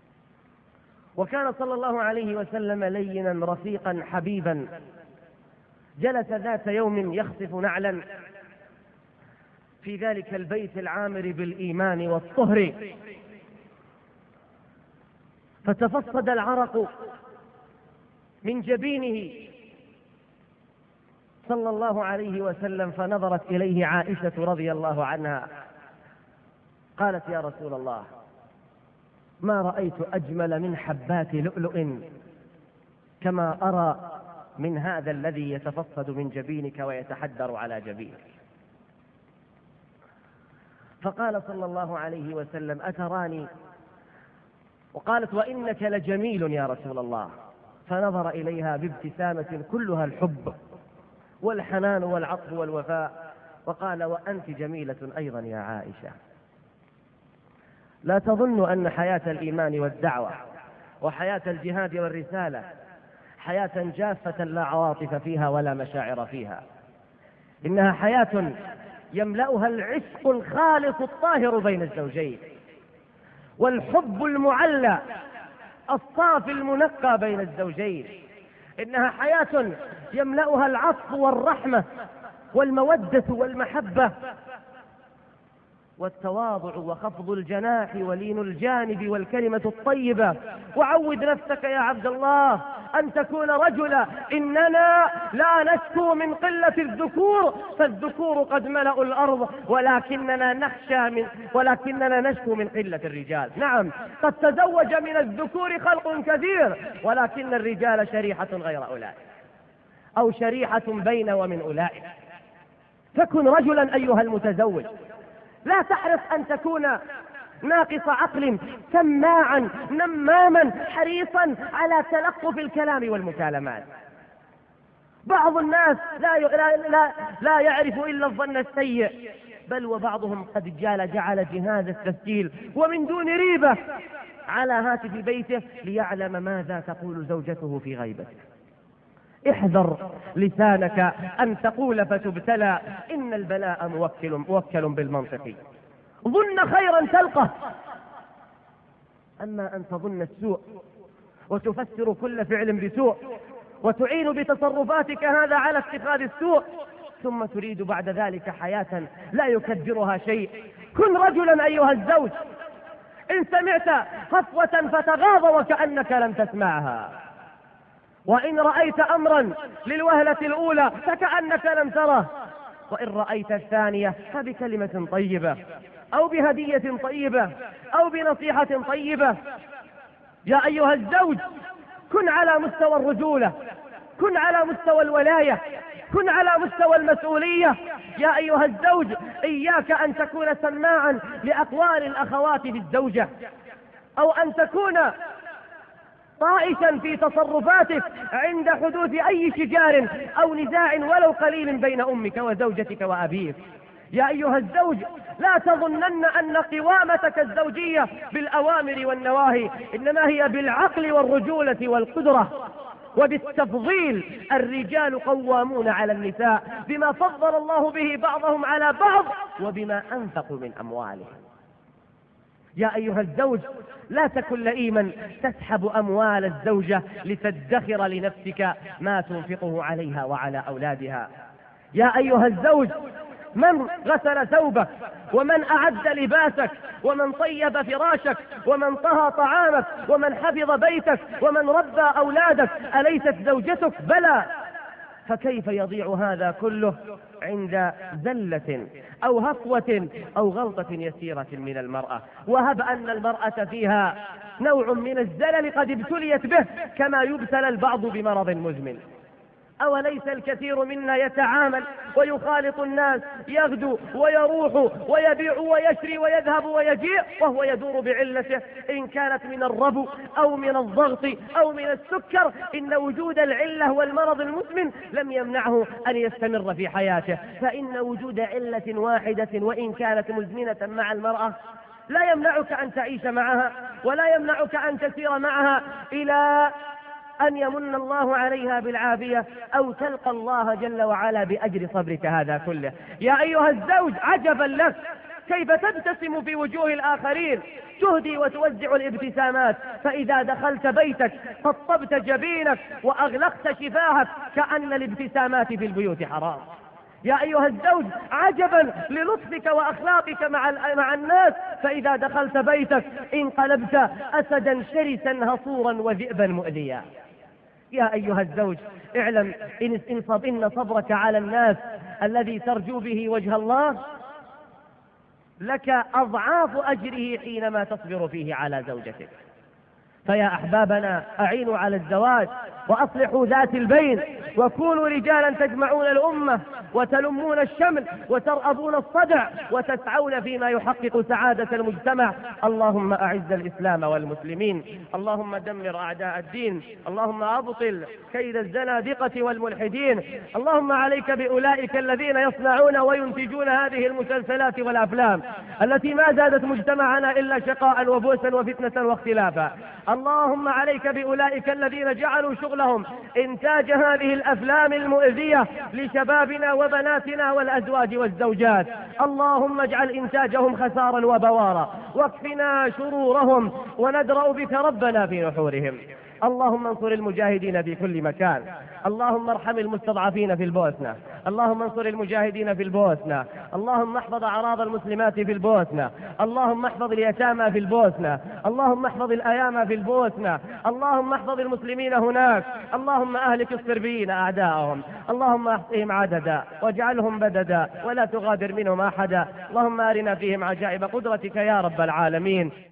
وكان صلى الله عليه وسلم لينا رفيقا حبيبا. جلس ذات يوم يخطف نعلا في ذلك البيت العامر بالإيمان والطهر، فتفصد العرق من جبينه صلى الله عليه وسلم، فنظرت إليه عائشة رضي الله عنها قالت: يا رسول الله، ما رأيت أجمل من حبات لؤلؤ كما أرى من هذا الذي يتفصد من جبينك ويتحدر على جبينك. فقال صلى الله عليه وسلم: أتراني؟ وقالت: وإنك لجميل يا رسول الله. فنظر إليها بابتسامة كلها الحب والحنان والعطف والوفاء، وقال: وأنت جميلة أيضا يا عائشة. لا تظن أن حياة الإيمان والدعوة وحياة الجهاد والرسالة حياة جافة لا عواطف فيها ولا مشاعر فيها، إنها حياة يملأها العشق الخالص الطاهر بين الزوجين، والحب المعلى الصافي المنقى بين الزوجين. إنها حياة يملأها العطف والرحمة والمودة والمحبة والتواضع وخفض الجناح ولين الجانب والكلمة الطيبة. وعود نفسك يا عبد الله أن تكون رجلا. إننا لا نشكو من قلة الذكور، فالذكور قد ملأوا الأرض، ولكننا نشكو من قلة الرجال. نعم، قد تزوج من الذكور خلق كثير، ولكن الرجال شريحة غير أولئك، أو شريحة بين ومن أولئك. فكن رجلا أيها المتزوج، لا تحرص أن تكون ناقص عقل سماعا نماما حريصا على تلقف الكلام والمكالمات. بعض الناس لا يعرف إلا الظن السيء، بل وبعضهم قد جعل جهاز التسجيل ومن دون ريبة على هاتف بيته ليعلم ماذا تقول زوجته في غيبته. احذر لسانك أن تقول فتبتلى، إن البلاء موكل بالمنطق. ظن خيرا تلقه، أما أن تظن السوء وتفسر كل فعل بسوء وتعين بتصرفاتك هذا على اتخاذ السوء، ثم تريد بعد ذلك حياة لا يكدرها شيء. كن رجلا أيها الزوج، إن سمعت هفوة فتغاض وكأنك لم تسمعها، وإن رأيت أمرا للوهلة الأولى فكأنك لم تره، وإن رأيت الثانية فبكلمة طيبة أو بهدية طيبة أو بنصيحة طيبة. يا أيها الزوج، كن على مستوى الرجولة، كن على مستوى الولاية، كن على مستوى المسؤولية. يا أيها الزوج، إياك أن تكون سماعا لأقوال الأخوات بالزوجة، أو أن تكون طائشا في تصرفاتك عند حدوث أي شجار أو نزاع ولو قليل بين أمك وزوجتك وأبيك. يا أيها الزوج، لا تظنن أن قوامتك الزوجية بالأوامر والنواهي، إنما هي بالعقل والرجولة والقدرة وبالتفضيل. الرجال قوامون على النساء بما فضل الله به بعضهم على بعض وبما أنفقوا من أموالهم. يا أيها الزوج، لا تكن لئيما تسحب أموال الزوجة لتدخر لنفسك ما تنفقه عليها وعلى أولادها. يا أيها الزوج، من غسل ثوبك ومن أعد لباسك ومن طيب فراشك ومن طهى طعامك ومن حفظ بيتك ومن ربى أولادك أليست زوجتك؟ بلى. فكيف يضيع هذا كله عند زلة أو هفوة أو غلطة يسيرة من المرأة؟ وهب أن المرأة فيها نوع من الزلل قد ابتليت به كما يبتلى البعض بمرض مزمن. أوليس الكثير منا يتعامل ويخالط الناس، يغدو ويروح ويبيع ويشري ويذهب ويجيء وهو يدور بعلته، إن كانت من الربو أو من الضغط أو من السكر، إن وجود العلة والمرض المزمن لم يمنعه أن يستمر في حياته. فإن وجود علة واحدة وإن كانت مزمنة مع المرأة لا يمنعك أن تعيش معها ولا يمنعك أن تسير معها إلى أن يمن الله عليها بالعافية أو تلقى الله جل وعلا بأجر صبرك هذا كله. يا أيها الزوج، عجبا لك، كيف تبتسم في وجوه الآخرين، تهدي وتوزع الابتسامات، فإذا دخلت بيتك قطبت جبينك وأغلقت شفاهك، كأن الابتسامات في البيوت حرام. يا أيها الزوج عجبا للطفك وأخلاقك مع الناس، فإذا دخلت بيتك انقلبت أسدا شرسا هصورا وذئبا مؤذيا. يا أيها الزوج اعلم إن صبرك على الناس الذي ترجو به وجه الله لك أضعاف أجره حينما تصبر فيه على زوجتك. فيا أحبابنا أعينوا على الزواج وأصلحوا ذات البين، وكونوا رجالا تجمعون الأمة وتلمون الشمل وترأبون الصدع وتسعون فيما يحقق سعادة المجتمع. اللهم أعز الإسلام والمسلمين، اللهم دمر أعداء الدين، اللهم أبطل كيد الزنادقة والملحدين. اللهم عليك بأولئك الذين يصنعون وينتجون هذه المسلسلات والأفلام التي ما زادت مجتمعنا إلا شقاء وبؤسا وفتنة واختلافا. اللهم عليك بأولئك الذين جعلوا شغلهم إنتاج هذه الأفلام المؤذية لشبابنا وبناتنا والأزواج والزوجات. اللهم اجعل إنتاجهم خسارا وبوارا، واكفنا شرورهم، وندرأ بك ربنا في نحورهم. اللهم انصر المجاهدين في كل مكان، اللهم ارحم المستضعفين في البوسنة، اللهم انصر المجاهدين في البوسنة، اللهم احفظ أعراض المسلمات في البوسنة، اللهم احفظ اليتامى في البوسنة، اللهم احفظ الأيام في البوسنة، اللهم احفظ المسلمين هناك، اللهم أهلك الصربيين أعداءهم، اللهم احصهم عددا واجعلهم بددا ولا تغادر منهم أحدا. اللهم أرنا فيهم عجائب قدرتك يا رب العالمين.